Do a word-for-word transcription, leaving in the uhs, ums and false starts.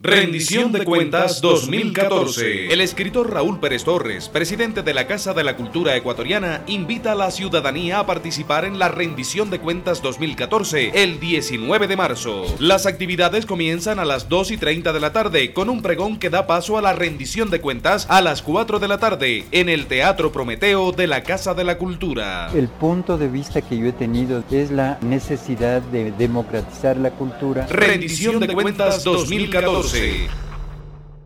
Rendición de Cuentas dos mil catorce. El escritor Raúl Pérez Torres, presidente de la Casa de la Cultura Ecuatoriana, invita a la ciudadanía a participar en la Rendición de Cuentas dos mil catorce el diecinueve de marzo. Las actividades comienzan a las dos y treinta de la tarde con un pregón que da paso a la rendición de cuentas a las cuatro de la tarde en el Teatro Prometeo de la Casa de la Cultura. El punto de vista que yo he tenido es la necesidad de democratizar la cultura. Rendición de Cuentas dos mil catorce.